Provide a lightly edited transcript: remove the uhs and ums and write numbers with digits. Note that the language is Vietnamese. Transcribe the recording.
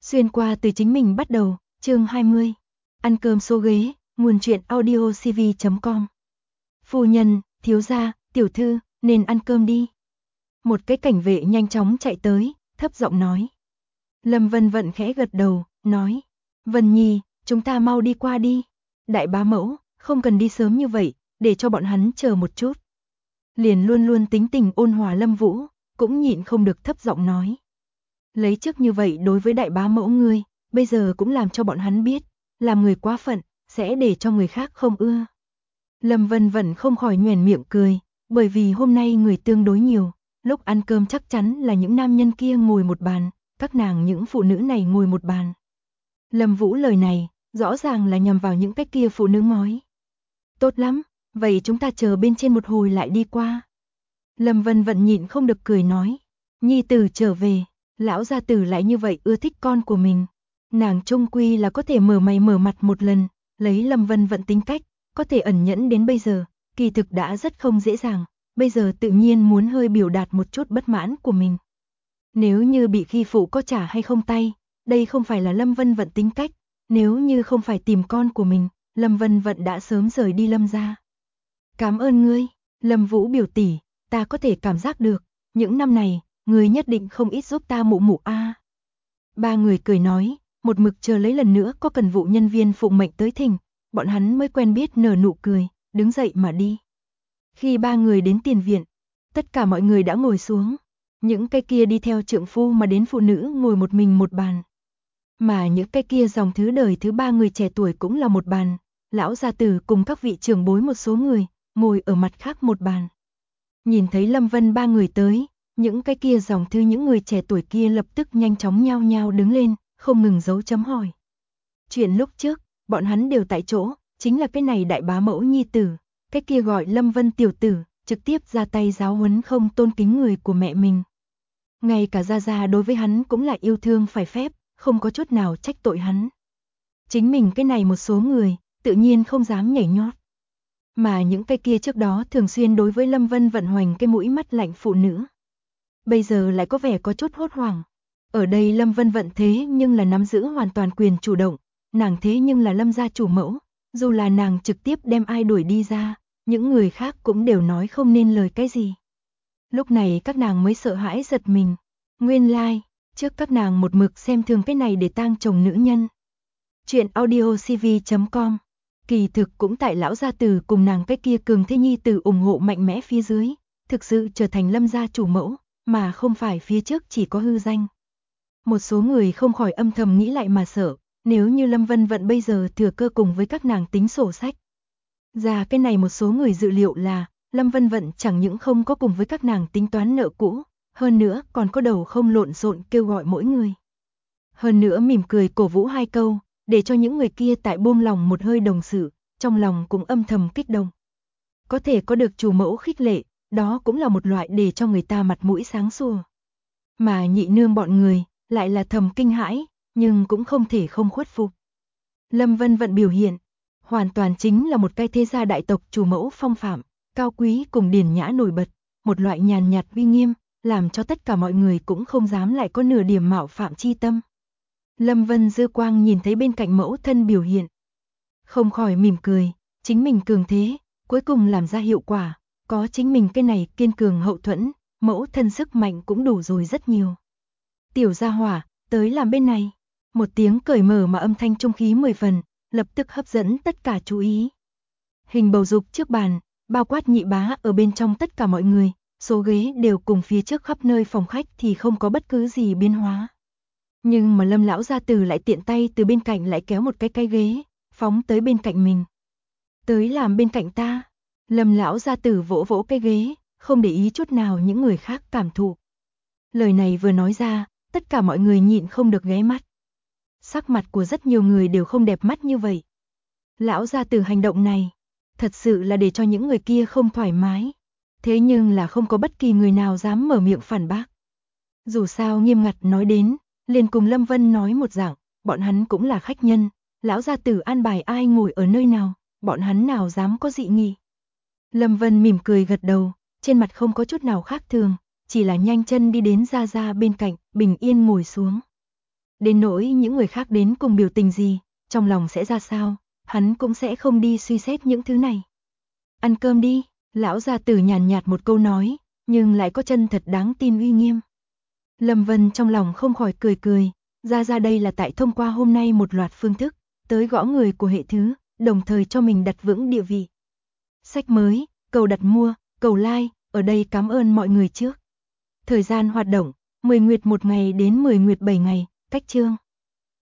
Xuyên qua từ chính mình bắt đầu, chương 20. Ăn cơm số ghế, nguồn truyện audiocv.com. Phu nhân, thiếu gia, tiểu thư, nên ăn cơm đi. Một cái cảnh vệ nhanh chóng chạy tới, thấp giọng nói. Lâm Vân Vận khẽ gật đầu, nói. Vân Nhi, chúng ta mau đi qua đi. Đại bá mẫu, không cần đi sớm như vậy, để cho bọn hắn chờ một chút. Liền luôn luôn tính tình ôn hòa Lâm Vũ, cũng nhịn không được thấp giọng nói. Lấy trước như vậy đối với đại bá mẫu ngươi, bây giờ cũng làm cho bọn hắn biết, làm người quá phận, sẽ để cho người khác không ưa. Lâm Vân Vận không khỏi nhoẻn miệng cười, bởi vì hôm nay người tương đối nhiều, lúc ăn cơm chắc chắn là những nam nhân kia ngồi một bàn, các nàng những phụ nữ này ngồi một bàn. Lâm Vũ lời này, rõ ràng là nhằm vào những cái kia phụ nữ ngói. Tốt lắm, vậy chúng ta chờ bên trên một hồi lại đi qua. Lâm Vân Vận nhịn không được cười nói, nhi tử trở về. Lão gia tử lại như vậy ưa thích con của mình. Nàng trung quy là có thể mở mày mở mặt một lần, lấy Lâm Vân Vận tính cách, có thể ẩn nhẫn đến bây giờ, kỳ thực đã rất không dễ dàng, bây giờ tự nhiên muốn hơi biểu đạt một chút bất mãn của mình. Nếu như bị khi phụ có trả hay không tay, đây không phải là Lâm Vân Vận tính cách, nếu như không phải tìm con của mình, Lâm Vân Vận đã sớm rời đi Lâm gia. Cảm ơn ngươi, Lâm Vũ biểu tỷ, ta có thể cảm giác được, những năm này, người nhất định không ít giúp ta mụ mụ a. Ba người cười nói, một mực chờ lấy lần nữa có cần vụ nhân viên phụng mệnh tới thỉnh, bọn hắn mới quen biết nở nụ cười, đứng dậy mà đi. Khi ba người đến tiền viện, tất cả mọi người đã ngồi xuống, những cái kia đi theo trượng phu mà đến phụ nữ ngồi một mình một bàn. Mà những cái kia dòng thứ đời thứ ba người trẻ tuổi cũng là một bàn, lão gia tử cùng các vị trưởng bối một số người, ngồi ở mặt khác một bàn. Nhìn thấy Lâm Vân ba người tới, những cái kia dòng thư những người trẻ tuổi kia lập tức nhanh chóng nhao nhao đứng lên, không ngừng giấu chấm hỏi. Chuyện lúc trước, bọn hắn đều tại chỗ, chính là cái này đại bá mẫu nhi tử, cái kia gọi Lâm Vân tiểu tử, trực tiếp ra tay giáo huấn không tôn kính người của mẹ mình. Ngay cả Gia Gia đối với hắn cũng là yêu thương phải phép, không có chút nào trách tội hắn. Chính mình cái này một số người, tự nhiên không dám nhảy nhót. Mà những cái kia trước đó thường xuyên đối với Lâm Vân Vận hoành cái mũi mắt lạnh phụ nữ. Bây giờ lại có vẻ có chút hốt hoảng. Ở đây Lâm Vân Vận thế nhưng là nắm giữ hoàn toàn quyền chủ động, nàng thế nhưng là Lâm gia chủ mẫu, dù là nàng trực tiếp đem ai đuổi đi ra, những người khác cũng đều nói không nên lời cái gì. Lúc này các nàng mới sợ hãi giật mình, nguyên lai, trước các nàng một mực xem thường cái này để tang chồng nữ nhân. Chuyện audiocv.com. Kỳ thực cũng tại lão gia tử cùng nàng cái kia cường thế nhi tử ủng hộ mạnh mẽ phía dưới, thực sự trở thành Lâm gia chủ mẫu, mà không phải phía trước chỉ có hư danh. Một số người không khỏi âm thầm nghĩ lại mà sợ, nếu như Lâm Vân Vận bây giờ thừa cơ cùng với các nàng tính sổ sách. Ra cái này một số người dự liệu là, Lâm Vân Vận chẳng những không có cùng với các nàng tính toán nợ cũ, hơn nữa còn có đầu không lộn xộn kêu gọi mỗi người. Hơn nữa mỉm cười cổ vũ hai câu, để cho những người kia tại buông lòng một hơi đồng sự, trong lòng cũng âm thầm kích động. Có thể có được chủ mẫu khích lệ, đó cũng là một loại để cho người ta mặt mũi sáng sủa. Mà nhị nương bọn người, lại là thầm kinh hãi, nhưng cũng không thể không khuất phục. Lâm Vân Vận biểu hiện, hoàn toàn chính là một cái thế gia đại tộc chủ mẫu phong phạm, cao quý cùng điển nhã nổi bật, một loại nhàn nhạt uy nghiêm, làm cho tất cả mọi người cũng không dám lại có nửa điểm mạo phạm chi tâm. Lâm Vân dư quang nhìn thấy bên cạnh mẫu thân biểu hiện, không khỏi mỉm cười, chính mình cường thế, cuối cùng làm ra hiệu quả, có chính mình cái này kiên cường hậu thuẫn, mẫu thân sức mạnh cũng đủ rồi rất nhiều. Tiểu gia hỏa, tới làm bên này. Một tiếng cởi mở mà âm thanh trung khí 10 phần, lập tức hấp dẫn tất cả chú ý. Hình bầu dục trước bàn, bao quát nhị bá ở bên trong tất cả mọi người, số ghế đều cùng phía trước khắp nơi phòng khách thì không có bất cứ gì biến hóa. Nhưng mà Lâm lão gia tử lại tiện tay từ bên cạnh lại kéo một cái ghế, phóng tới bên cạnh mình. Tới làm bên cạnh ta. Lâm lão gia tử vỗ vỗ cái ghế, không để ý chút nào những người khác cảm thụ. Lời này vừa nói ra, tất cả mọi người nhịn không được ghé mắt. Sắc mặt của rất nhiều người đều không đẹp mắt như vậy. Lão gia tử hành động này, thật sự là để cho những người kia không thoải mái. Thế nhưng là không có bất kỳ người nào dám mở miệng phản bác. Dù sao nghiêm ngặt nói đến, liền cùng Lâm Vân nói một dạng, bọn hắn cũng là khách nhân, lão gia tử an bài ai ngồi ở nơi nào, bọn hắn nào dám có dị nghị. Lâm Vân mỉm cười gật đầu, trên mặt không có chút nào khác thường, chỉ là nhanh chân đi đến Gia Gia bên cạnh, bình yên ngồi xuống. Đến nỗi những người khác đến cùng biểu tình gì, trong lòng sẽ ra sao, hắn cũng sẽ không đi suy xét những thứ này. Ăn cơm đi, lão gia tử nhàn nhạt một câu nói, nhưng lại có chân thật đáng tin uy nghiêm. Lâm Vân trong lòng không khỏi cười cười, ra đây là tại thông qua hôm nay một loạt phương thức, tới gõ người của hệ thứ, đồng thời cho mình đặt vững địa vị. Sách mới, cầu đặt mua, cầu like, ở đây cảm ơn mọi người trước. Thời gian hoạt động, 10 nguyệt 1 ngày đến 10 nguyệt 7 ngày, cách chương.